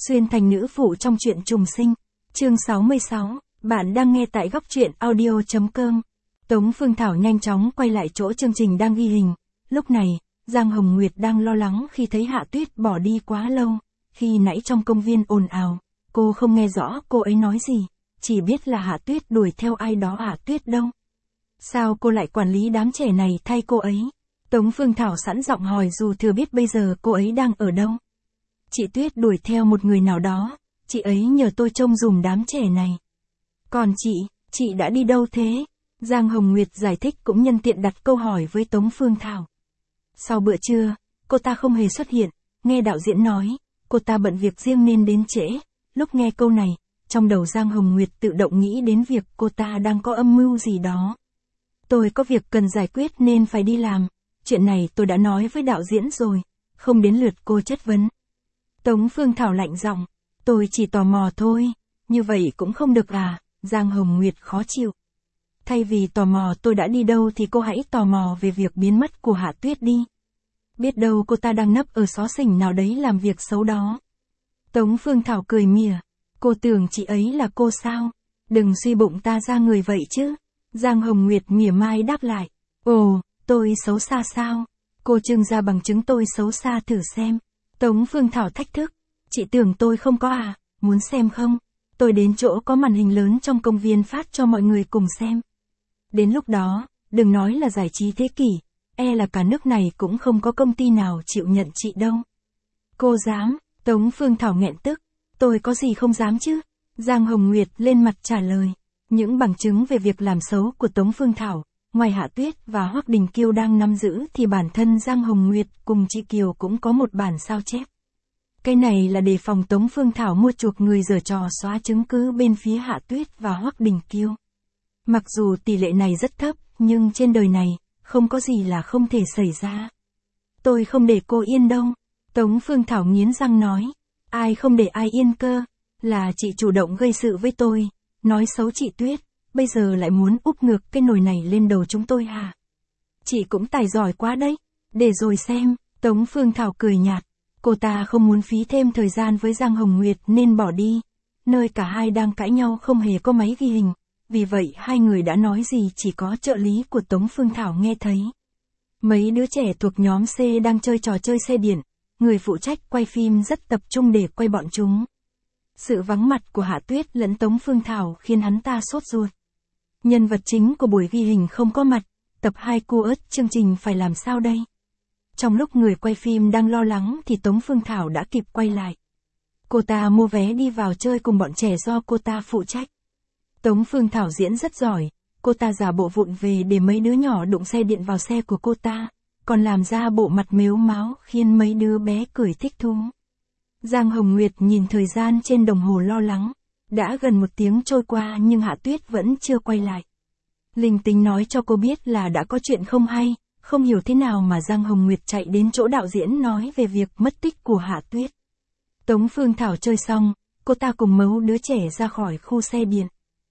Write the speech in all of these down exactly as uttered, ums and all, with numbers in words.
Xuyên thành nữ phụ trong truyện trùng sinh. Chương sáu mươi sáu, bạn đang nghe tại góc truyện audio.com. Tống Phương Thảo nhanh chóng quay lại chỗ chương trình đang ghi hình. Lúc này, Giang Hồng Nguyệt đang lo lắng khi thấy Hạ Tuyết bỏ đi quá lâu. Khi nãy trong công viên ồn ào, cô không nghe rõ cô ấy nói gì, chỉ biết là Hạ Tuyết đuổi theo ai đó. Hạ Tuyết đâu? Sao cô lại quản lý đám trẻ này thay cô ấy? Tống Phương Thảo sẵn giọng hỏi dù thừa biết bây giờ cô ấy đang ở đâu. Chị Tuyết đuổi theo một người nào đó, chị ấy nhờ tôi trông dùm đám trẻ này. Còn chị, chị đã đi đâu thế? Giang Hồng Nguyệt giải thích cũng nhân tiện đặt câu hỏi với Tống Phương Thảo. Sau bữa trưa, cô ta không hề xuất hiện, nghe đạo diễn nói, cô ta bận việc riêng nên đến trễ. Lúc nghe câu này, trong đầu Giang Hồng Nguyệt tự động nghĩ đến việc cô ta đang có âm mưu gì đó. Tôi có việc cần giải quyết nên phải đi làm, chuyện này tôi đã nói với đạo diễn rồi, không đến lượt cô chất vấn. Tống Phương Thảo lạnh giọng, tôi chỉ tò mò thôi, như vậy cũng không được à? Giang Hồng Nguyệt khó chịu. Thay vì tò mò tôi đã đi đâu thì cô hãy tò mò về việc biến mất của Hạ Tuyết đi. Biết đâu cô ta đang nấp ở xó xỉnh nào đấy làm việc xấu đó. Tống Phương Thảo cười mỉa, cô tưởng chị ấy là cô sao? Đừng suy bụng ta ra người vậy chứ. Giang Hồng Nguyệt mỉa mai đáp lại, ồ, tôi xấu xa sao? Cô trưng ra bằng chứng tôi xấu xa thử xem. Tống Phương Thảo thách thức, chị tưởng tôi không có à, muốn xem không? Tôi đến chỗ có màn hình lớn trong công viên phát cho mọi người cùng xem. Đến lúc đó, đừng nói là giải trí thế kỷ, e là cả nước này cũng không có công ty nào chịu nhận chị đâu. Cô dám? Tống Phương Thảo nghẹn tức, tôi có gì không dám chứ? Giang Hồng Nguyệt lên mặt trả lời, những bằng chứng về việc làm xấu của Tống Phương Thảo, ngoài Hạ Tuyết và Hoắc Đình Kiêu đang nắm giữ thì bản thân Giang Hồng Nguyệt cùng chị Kiều cũng có một bản sao chép. Cái này là để phòng Tống Phương Thảo mua chuộc người giở trò xóa chứng cứ bên phía Hạ Tuyết và Hoắc Đình Kiêu. Mặc dù tỷ lệ này rất thấp, nhưng trên đời này, không có gì là không thể xảy ra. Tôi không để cô yên đâu. Tống Phương Thảo nghiến răng nói, ai không để ai yên cơ, là chị chủ động gây sự với tôi, nói xấu chị Tuyết, bây giờ lại muốn úp ngược cái nồi này lên đầu chúng tôi hả? Chị cũng tài giỏi quá đấy, để rồi xem. Tống Phương Thảo cười nhạt, cô ta không muốn phí thêm thời gian với Giang Hồng Nguyệt nên bỏ đi. Nơi cả hai đang cãi nhau không hề có máy ghi hình, vì vậy hai người đã nói gì chỉ có trợ lý của Tống Phương Thảo nghe thấy. Mấy đứa trẻ thuộc nhóm C đang chơi trò chơi xe điện, người phụ trách quay phim rất tập trung để quay bọn chúng. Sự vắng mặt của Hạ Tuyết lẫn Tống Phương Thảo khiến hắn ta sốt ruột. Nhân vật chính của buổi ghi hình không có mặt, tập hai cua ớt chương trình phải làm sao đây? Trong lúc người quay phim đang lo lắng thì Tống Phương Thảo đã kịp quay lại. Cô ta mua vé đi vào chơi cùng bọn trẻ do cô ta phụ trách. Tống Phương Thảo diễn rất giỏi, cô ta giả bộ vụng về để mấy đứa nhỏ đụng xe điện vào xe của cô ta, còn làm ra bộ mặt mếu máo khiến mấy đứa bé cười thích thú. Giang Hồng Nguyệt nhìn thời gian trên đồng hồ lo lắng, đã gần một tiếng trôi qua nhưng Hạ Tuyết vẫn chưa quay lại. Linh tính nói cho cô biết là đã có chuyện không hay, không hiểu thế nào mà Giang Hồng Nguyệt chạy đến chỗ đạo diễn nói về việc mất tích của Hạ Tuyết. Tống Phương Thảo chơi xong, cô ta cùng mấu đứa trẻ ra khỏi khu xe điện.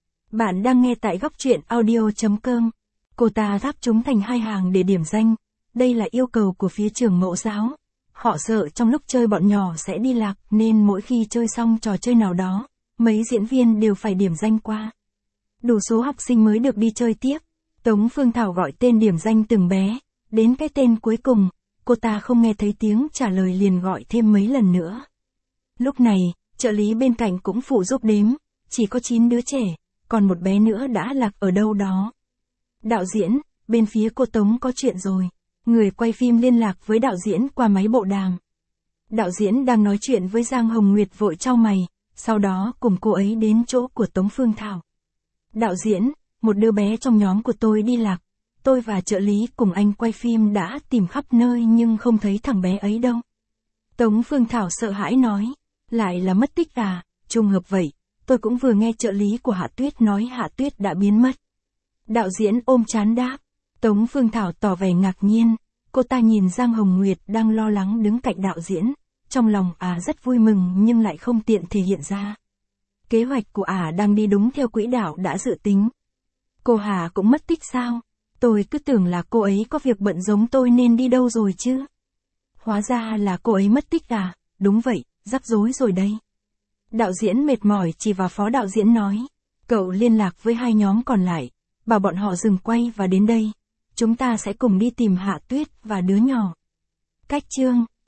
Bạn đang nghe tại góc truyện audio.com. Cô ta tháp chúng thành hai hàng để điểm danh, đây là yêu cầu của phía trường mẫu giáo. Họ sợ trong lúc chơi bọn nhỏ sẽ đi lạc nên mỗi khi chơi xong trò chơi nào đó, mấy diễn viên đều phải điểm danh qua. Đủ số học sinh mới được đi chơi tiếp. Tống Phương Thảo gọi tên điểm danh từng bé, đến cái tên cuối cùng, cô ta không nghe thấy tiếng trả lời liền gọi thêm mấy lần nữa. Lúc này, trợ lý bên cạnh cũng phụ giúp đếm, chỉ có chín đứa trẻ, còn một bé nữa đã lạc ở đâu đó. Đạo diễn, bên phía cô Tống có chuyện rồi. Người quay phim liên lạc với đạo diễn qua máy bộ đàm. Đạo diễn đang nói chuyện với Giang Hồng Nguyệt vội chau mày, sau đó cùng cô ấy đến chỗ của Tống Phương Thảo. Đạo diễn, một đứa bé trong nhóm của tôi đi lạc. Tôi và trợ lý cùng anh quay phim đã tìm khắp nơi nhưng không thấy thằng bé ấy đâu. Tống Phương Thảo sợ hãi nói, lại là mất tích à? Trùng hợp vậy, tôi cũng vừa nghe trợ lý của Hạ Tuyết nói Hạ Tuyết đã biến mất. Đạo diễn ôm trán đáp. Tống Phương Thảo tỏ vẻ ngạc nhiên, cô ta nhìn Giang Hồng Nguyệt đang lo lắng đứng cạnh đạo diễn, trong lòng ả à rất vui mừng nhưng lại không tiện thể hiện ra. Kế hoạch của ả à đang đi đúng theo quỹ đạo đã dự tính. Cô Hà cũng mất tích sao? Tôi cứ tưởng là cô ấy có việc bận giống tôi nên đi đâu rồi chứ. Hóa ra là cô ấy mất tích à? Đúng vậy, rắc rối rồi đây. Đạo diễn mệt mỏi chỉ vào phó đạo diễn nói. Cậu liên lạc với hai nhóm còn lại, bảo bọn họ dừng quay và đến đây. Chúng ta sẽ cùng đi tìm Hạ Tuyết và đứa nhỏ. Cách chương